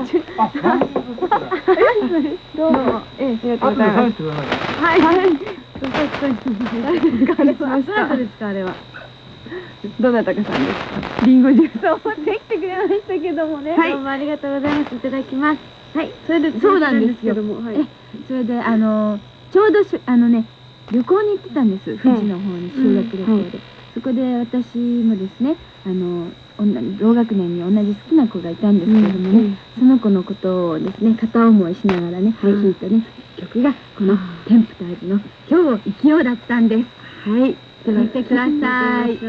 S1: どうも、ええ、ありがとうございます。はい、はい。誰ですか、あれは。どなたですか、あれは。
S5: どなたかさんです。
S1: リンゴジュースを持ってきてくれましたけどもね。
S5: はい、どうもありがとうございます。いただきます。
S1: はい、それで、そうなんですよ。
S5: はい、
S1: え、それで、あの、ちょうどし、あのね、旅行に行ってたんです。富士の方に修学旅行で。そこで私もですね、あの、同学年に同じ好きな子がいたんですけれどもね、その子のことをですね、片思いしながらね、弾いたね、曲がこのテンプターズの今日生きようだったんです。はい、聞いてください。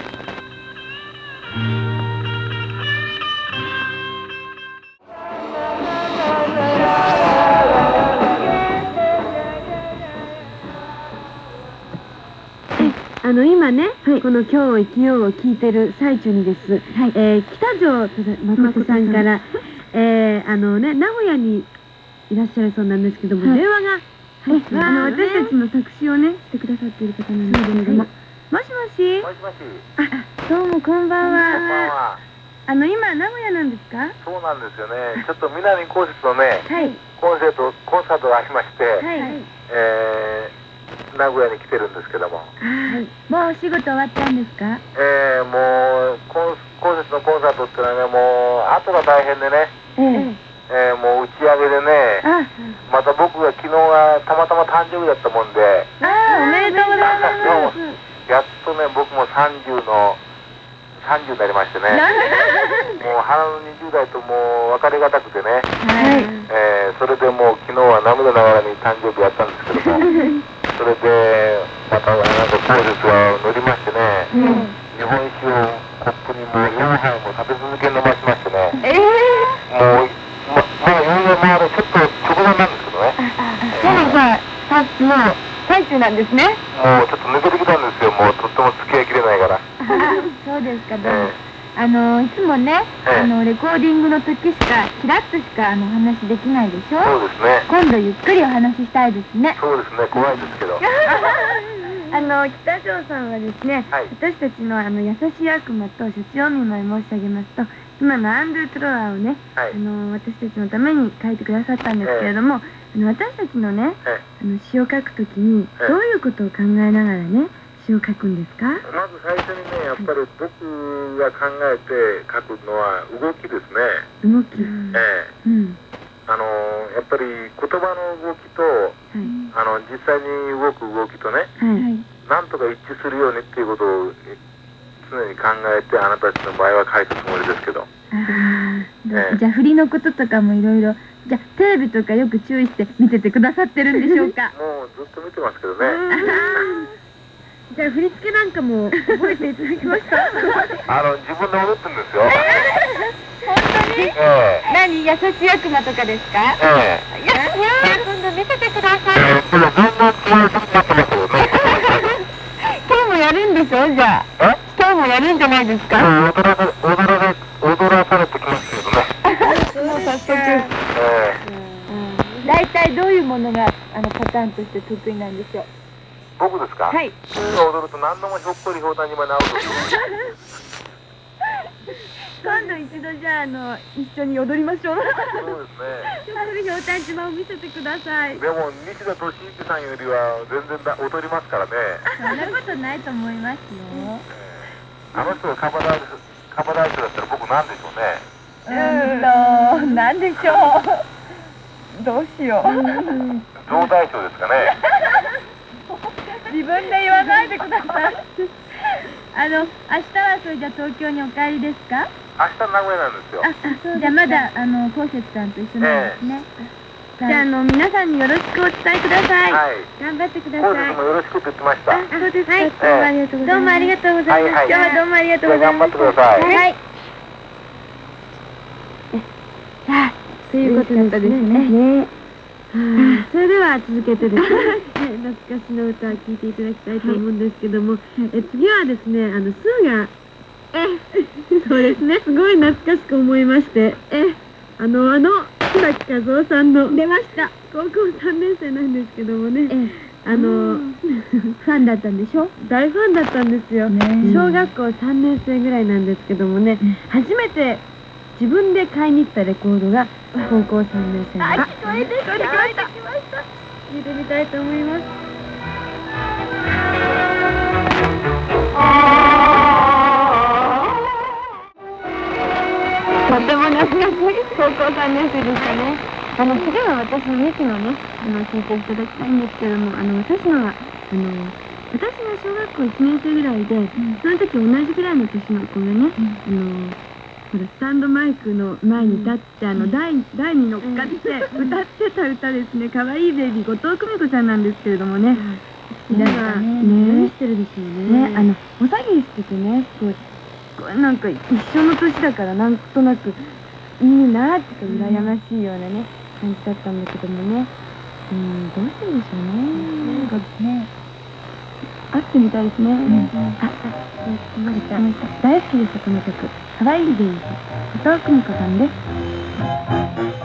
S5: あの今ね、この今日生きようを聞いてる最中にです、はいえー、北条誠さんから、えー、あのね、名古屋にいらっしゃるそうなんですけども、はい、電話が、はい、あの私たちの作詞をね、してくださっている方なんですけれども、もしもし。
S4: もしもし。
S5: あ、どうもこんばんは。
S4: こんばんは。
S5: あの今名古屋なんですか？
S4: そうなんですよね。ちょっと南こうせつのね、
S5: はい、
S4: コンセートコンサートがありまして、
S5: はい、
S4: えー、名古屋に来てるんですけども。
S1: はい。もうお仕事終わったんですか？
S4: えー、もうコンコンセートのコンサートってのはね、もう後が大変でね。ええー、もう打ち上げでね、また僕が昨日がたまたま誕生日だったもんで、
S5: ああ、おめでとうございます。
S4: やっとね、僕もさんじゅうのさんじゅうになりましてね、もう花のにじゅう代ともう別れがたくてね、はい、えー、それでもう昨日は涙ながらに誕生日やったんですけども、それでまたなんか口述が乗りましてね、うん、日本酒をコップにもうよんはいも立て続けに飲ましましてね、えー、もうままだよんはいまだちょっと直前なんですけどね、
S5: そうなんさっきの最中なんですね。
S4: もうちょっと抜けてきたんですよ。もうとっても付き合いきれないから。
S1: そうですか。どうも、えー、あのいつもね、えー、あのレコーディングの時しかキラッとしかあの話できないでしょ。
S4: そうですね。
S1: 今度ゆっくりお話ししたいですね。
S4: そうですね。怖いですけど。
S5: あの北条さんはですね、はい、私たちのあの優しい悪魔と所長見舞い申し上げますと、今のアンドゥ・トロワーをね、はい、あの私たちのために書いてくださったんですけれども、えー、あの私たちのね、えー、あの詩を書くときにどういうことを考えながらね詩を書くんですか？
S4: まず最初にね、やっぱり僕が考えて書くのは動きですね。
S5: 動き。
S4: ええー。うん。あのやっぱり言葉の動きと、はい、あの実際に動く動きとね、はい、なんとか一致するようにっていうことを常に考えてあなたたちの場合は書いたつもりですけど。あ
S1: あ、じゃあ振りのこととかもいろいろ、じゃあテレビとかよく注意して見ててくださってるんでしょうか？
S4: もうずっと見てますけどね。
S5: じゃあ振り付けなんかも覚えていただきました？
S4: あの自分で踊ってるんですよ。
S1: 本当に？ええ。何、優しい悪魔とかですか？
S4: ええ。
S1: いや、今度見せてください。
S4: ええ、これどんどんつまりすぎちゃってますよね。
S1: 今日もやるんでしょ、じゃあ。え？今日もやるんじゃないですか？
S4: 踊らさ、踊らさ、踊らされてきますけどね。
S1: もう早速。ええ。大体どういうものがあのパターンとして得意なんでしょう？
S4: 僕ですか？はい。普通が踊ると何度もひょっこりひょうたんにまで会うと。
S5: 今度一度じゃあ、あの一緒に踊りましょう。
S4: そうですね。
S5: ひょっこりひょうたん島を見せてください。
S4: でも西田敏行さんよりは全然だ踊りますからね。
S1: そんなことないと思いますよ。
S4: あの人がカバダースカバダースだったら僕なんでしょうね。
S2: うーんと、なんでしょう。どうしよう。
S7: 総大将ですかね。
S2: 自分で言わないでください。
S1: あの、明日はそれじゃ東京にお帰りですか？
S7: 明日名古屋なんですよ。
S1: あ、じゃあまだ、あの、こうせつさんと一緒なんですね。
S2: じゃあ、あの、皆さんによろしくお伝えください。
S7: はい。
S1: 頑張ってくだ
S7: 本
S1: さい。
S7: 日もよろしくって言ってました。
S2: そうですか。
S1: はいどうもありがとうございます。
S7: はいはい
S2: 今日はどうもありがとうござい
S7: 頑張
S2: ます。
S7: ってください。
S1: はい。
S2: さあ、
S5: ということですね。
S2: ね。
S5: はいそれでは続けてですね、懐かしの歌を聴いていただきたいと思うんですけども、え次はですね、あの、スーが、え、そうですね、すごい懐かしく思いまして、え、あの、あの、船木和夫さんの、出ました。高校さんねん生なんですけどもね、あの、
S1: ファンだったんでしょ？
S5: 大ファンだったんですよ。小学校さんねん生ぐらいなんですけどもね、初めて自分で買いに行ったレコードが高校さんねん生の。
S1: あ、聞こえてきました。
S5: 聞いてみたいと思います。
S2: とても懐かしい高校さんねん生でしたね。あの、次は私のミキのね、あの、聞いていただきたいんですけども、あの、私のは、あの、私が小学校いちねん生ぐらいで、その時同じぐらいの年の子がね、あの、ほら、スタンドマイクの前に立って、あの、台、台に乗っかって歌ってた歌ですね。かわいいベイビー、後藤久美子ちゃんなんですけれどもね。
S5: だからね、してるでしょうね。
S2: ね、あの、お下げしててね、すごい、これなんか一緒の年だからなんとなくいいなってか羨ましいようなね、感じだったんだけどもね。うん、どうしてでしょうね。なんかね、会ってみたいですね。あ、来ました。大好きです、この曲。かわいいベイビー、後藤久美子さんです。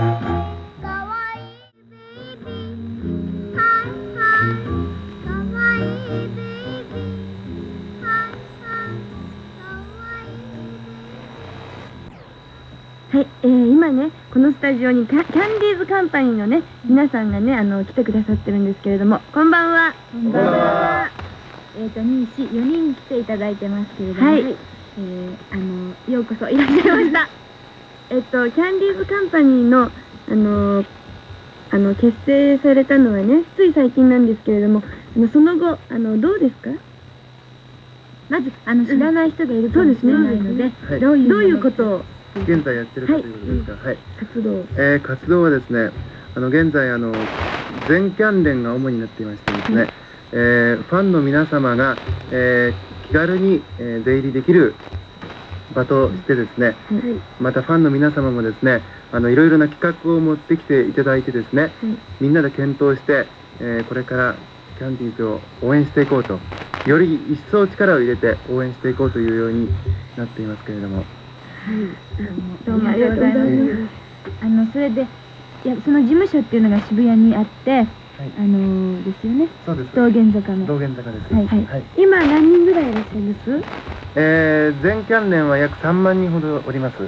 S2: はい、えー、今ね、このスタジオにキャンディーズカンパニーのね、皆さんがね、あの、来てくださってるんですけれども、こんばんは。
S1: こんばんは。えっと、に、し、よにん来ていただいてますけれども、
S2: はい
S1: えー、あの、ようこそいらっしゃいました。
S2: えっと、キャンディーズカンパニーの、あの、あの、結成されたのはね、つい最近なんですけれども、あの、その後、あの、どうですか？
S1: まず、あの、知らない人がいるかもしれないので、
S6: はい
S2: どういう、どういうことを
S6: 現在やってるかということですか。はい。
S2: 活動
S6: えー活動はですね、あの現在あの全キャン連が主になっていましてですね、えーファンの皆様が、えー気軽に、えー出入りできる場としてですね、またファンの皆様もですね、あのいろいろな企画を持ってきていただいてですね、みんなで検討して、えーこれからキャンディーズを応援していこうと、より一層力を入れて応援していこうというようになっていますけれども。
S2: どうもありがとうございます。
S1: あの、それで、いや、その事務所っていうのが渋谷にあって、あのー、ですよね。
S6: そうです。
S1: 道玄坂の。
S6: 道玄坂です。
S1: はい
S6: はい。
S2: 今何人ぐらいいらっしゃいます？
S6: えー、全キャン連は約さんまんにんほどおります。はい。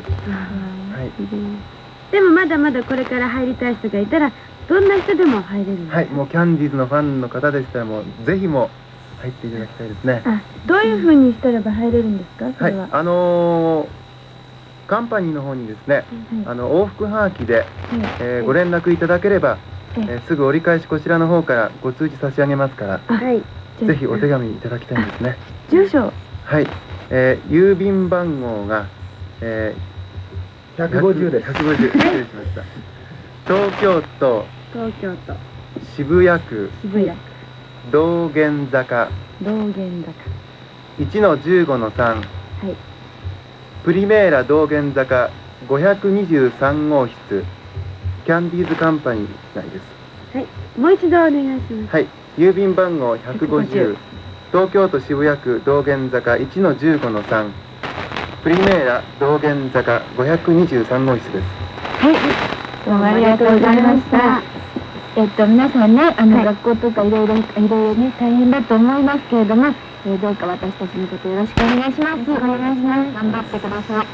S2: でもまだまだこれから入りたい人がいたら、どんな人でも入れるんですか？
S6: はい、もうキャンディーズのファンの方でしたらもうぜひもう入っていただきたいですね。
S2: あ、どういうふうにしたらば入れるんですか？そ
S6: はい
S2: れは。、
S6: あのー、カンパニーの方にですね、あの往復はがきで、えーご連絡いただければ、えーすぐ折り返しこちらの方からご通知差し上げますから、
S2: はい。
S6: ぜひお手紙いただきたいんですね。
S2: 住所。
S6: はい、えー郵便番号が、えー、ひゃくごじゅうです。ひゃくごじゅう、失礼しました。東京都
S2: 東京都
S6: 渋谷区
S2: 渋谷
S6: 道玄坂
S2: 道玄坂。
S6: いちのじゅうごのさん、
S2: はい。
S6: プリメーラ道玄坂ごひゃくにじゅうさん号室、キャンディーズカンパニー内です。
S2: はい。もう一度お願いします。
S6: はい、郵便番号ひゃくごじゅう、東京都渋谷区道玄坂いちのじゅうごのさん、プリメーラ道玄坂ごひゃくにじゅうさん号室です。
S2: はい。どうもありがとうございました。
S1: えっと、皆さんね、あの、
S2: はい
S1: 学校とかいろいろ、いろいろね、大変だと思いますけれども、えーどうか私たちのことよろしくお願いします。お願いします。頑張ってください。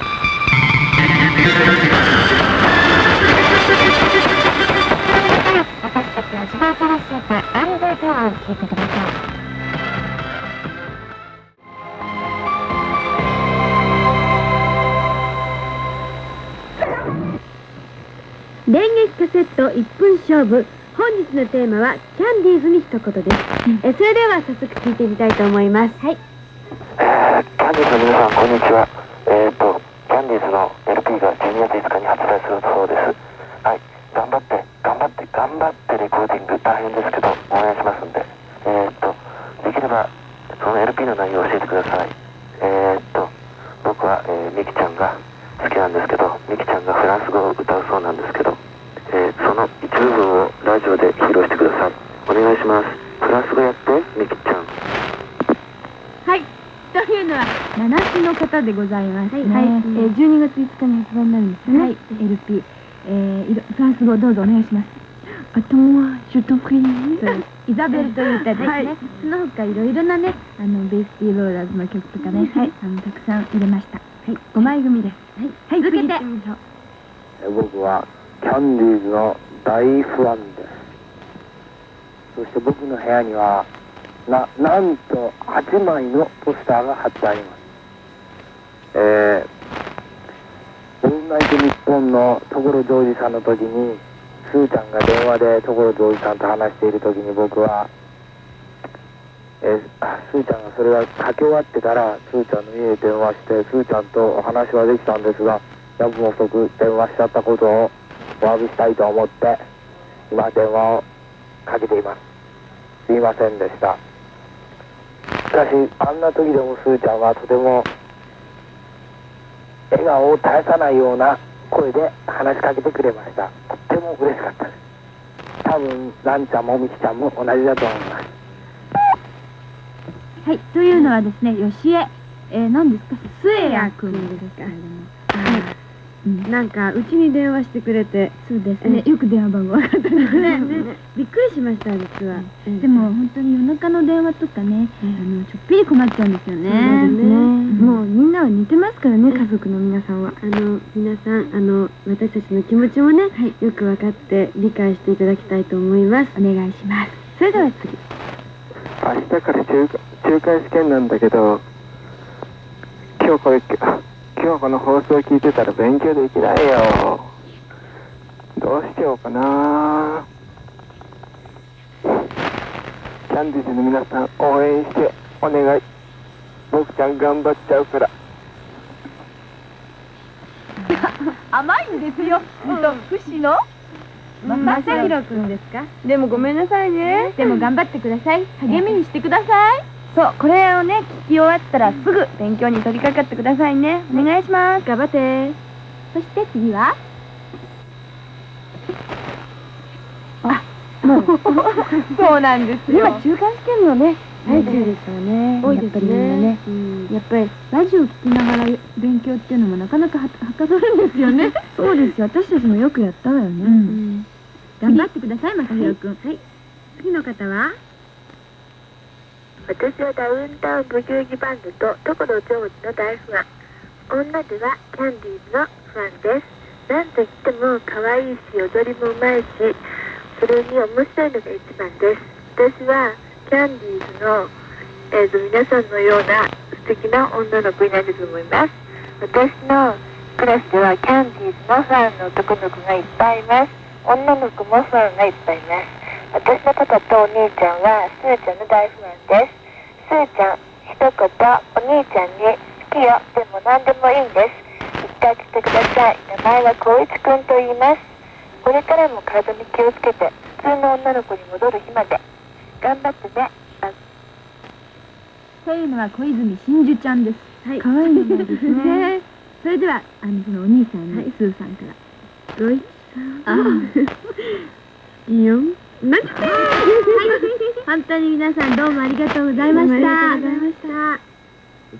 S1: 私たちは芝居からしちゃったアンダータワーを聞いてください。
S5: といっぷん勝負。本日のテーマはキャンディーズに一言です。えそれでは早速聞いてみたいと思います。はい。
S4: えー、キャンディーズの皆さん、こんにちは。えーと、キャンディーズの エルピー がじゅうにがついつかに発売するそうです。はい、頑張って、頑張って、頑張ってレコーディング大変ですけど、お願いしますんで。えーと、できれば、その エルピー の内容を教えてください。えーと、僕は、えー、ミキちゃんが好きなんですけど、ミキちゃんがフランス語を歌うそうなんですけど、えー、その一部分をラジオで披露してください。お願いします。フランス語やって、ミキちゃん。
S1: はい。というのは、七種の方でございますね。
S2: はい、えー、じゅうにがついつかに発売になるんですよね。
S1: はい、エルピー。えー、いろフランス語どうぞお願いします。
S2: あとは、シュトフリー。
S1: イザベルという歌ですね。
S2: はい
S1: その他いろいろなね、あの、ベイスティーローラーズの曲とかね、はい、あの、たくさん入れました。
S2: はい、ごまい組です。
S1: はい、続けて。
S2: 次行ってみましょう。
S4: 僕はキャンディーズの大ファンです。そして僕の部屋にはななんとはちまいのポスターが貼ってあります。えー、オールナイトニッポンの所ジョージさんの時にスーちゃんが電話で所ジョージさんと話している時に僕は、えー、スーちゃんがそれが書き終わってからスーちゃんの家へ電話してスーちゃんとお話はできたんですが、やぶも遅く電話しちゃったことをお詫びしたいと思って今電話をかけています。すいませんでした。しかしあんな時でもスーちゃんはとても笑顔を絶やさないような声で話しかけてくれました。とっても嬉しかったです。多分ランちゃんもミキちゃんも同じだと思います。
S1: はい、というのはですね、よしえ、えー、何ですか、末谷くんですか。
S5: うん、なんかうちに電話してくれて、
S1: そうですね、よく電話番号分かったですね。
S5: ね、びっくりしました実は。
S1: でも本当に夜中の電話とかね、あのちょっぴり困っちゃうんですよね。
S5: そうですね。
S2: もうみんなは似てますからね、家族の皆さんは。
S5: あの皆さん、あの私たちの気持ちもね、よく分かって理解していただきたいと思います。
S1: お願いします。
S2: それでは次。
S4: 明日から中中間試験なんだけど、今日これ今日この放送を聞いてたら勉強できないよ。どうしようかな。キャンディーズの皆さん応援してお願い。僕ちゃん頑張っちゃうから。
S1: 甘いんですよ。うんと、福士の
S5: まさひろくんですか？
S2: でもごめんなさいね。
S1: でも頑張ってください。励みにしてください。
S2: そう、これをね、聞き終わったらすぐ勉強に取り掛かってくださいね。お願いします。
S5: 頑張って。
S1: そして次は
S2: あ、もう
S1: そうなんですよ。
S2: 今中間試験のね、最中ですからね。
S5: 多いですね。
S1: やっぱりラジオを聞きながら勉強っていうのもなかなかはかどるんですよね。
S2: そうですよ。私たちもよくやったわよね。
S1: 頑張ってください、まさひろくん。
S5: はい。次の方は？
S3: 私はダウンタウンブギウギバンドと所ジョージの大ファン。女ではキャンディーズのファンです。なんといっても可愛いし踊りもうまいし、それに面白いのが一番です。私はキャンディーズの、えー、と皆さんのような素敵な女の子になると思います。私のクラスではキャンディーズのファンの男の子がいっぱいいます。女の子もファンがいっぱいいます。私のパパとお兄ちゃんはスーちゃんの大ファンです。スーちゃん、一言お兄ちゃんに好きよでも何でもいいんです。言ってあげてください。名前は光一くんと言います。これからも体に気をつけて普通の女の子に戻る日まで頑張ってね。
S1: というのは小泉真珠ちゃんです。
S2: はい。可愛い名前ですね。
S1: それでは、あの、そのお兄さんのスーさんから。
S5: 光一さん。
S1: あ
S5: いいよ。
S1: はい、本当に皆さんどうもありがとうございました。
S5: ありがとうございました。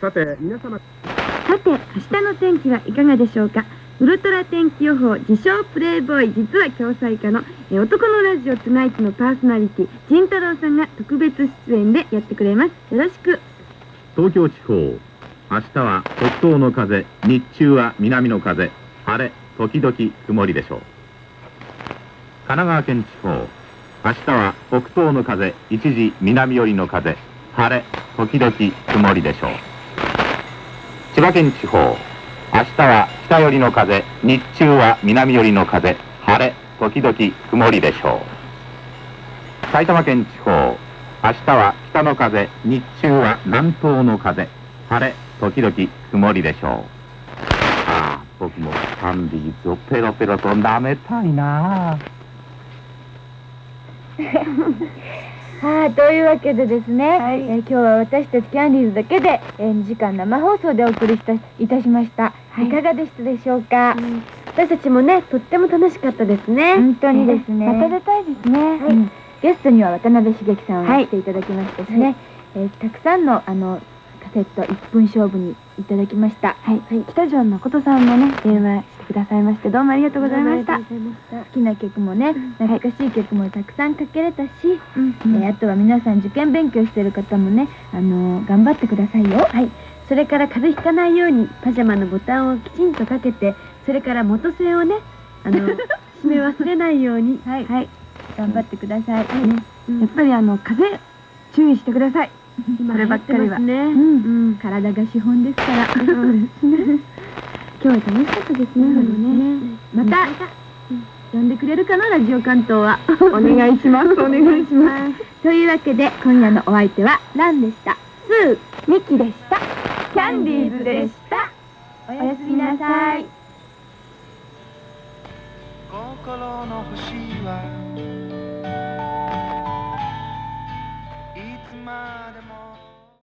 S7: さて皆様、
S2: さて、明日の天気はいかがでしょうか。ウルトラ天気予報自称プレイボーイ、実は共済家のえ男のラジオつがいちのパーソナリティ仁太郎さんが特別出演でやってくれます。よろしく。
S8: 東京地方、明日は北東の風、日中は南の風、晴れ時々曇りでしょう。神奈川県地方、明日は北東の風、一時南寄りの風、晴れ時々曇りでしょう。千葉県地方、明日は北寄りの風、日中は南寄りの風、晴れ時々曇りでしょう。埼玉県地方、明日は北の風、日中は南東の風、晴れ時々曇りでしょう。ああ、僕もキャンディーズをペロペロと舐めたいな。
S1: はい、というわけでですね、
S2: はい
S1: えー今日は私たちキャンディーズだけで、えーにじかん生放送でお送りしたいたしました、
S2: はい
S1: いかがでしたでしょうか、
S5: 私たちもね、とっても楽しかったですね。
S1: 本当にですね、
S2: また出たいですね。
S1: うんゲストには渡辺茂樹さん
S2: はい
S1: が来ていただきましてですね、えーたくさんのあのカセットいっぷん勝負にいただきました。
S2: はい、北条誠さんもね、電話してくださいまして、どうもありがとうございました。
S1: 好きな曲もね、懐かしい曲もたくさんかけれたし、
S2: うん
S1: えーあとは皆さん受験勉強してる方もね、あのー頑張ってくださいよ。
S5: はい。それから風邪ひかないようにパジャマのボタンをきちんとかけて、それから元栓をね、あの締め忘れないように。
S1: はい、
S2: はい、
S1: 頑張ってください。
S2: やっぱりあの風邪注意してください。
S5: 今
S2: こればっかりは
S5: 流行ってますね。
S1: うん
S5: うん。
S1: 体が資本ですから。
S2: そうですね。今日は楽しかったですね。でもね。
S1: また、呼んでくれるかな、ラジオ関東は。
S2: お願いします。お願いします。
S1: というわけで、今夜のお相手は、ランでした。スー、ミキでした。キャンディーズでした。おやすみなさい。
S9: 心の星は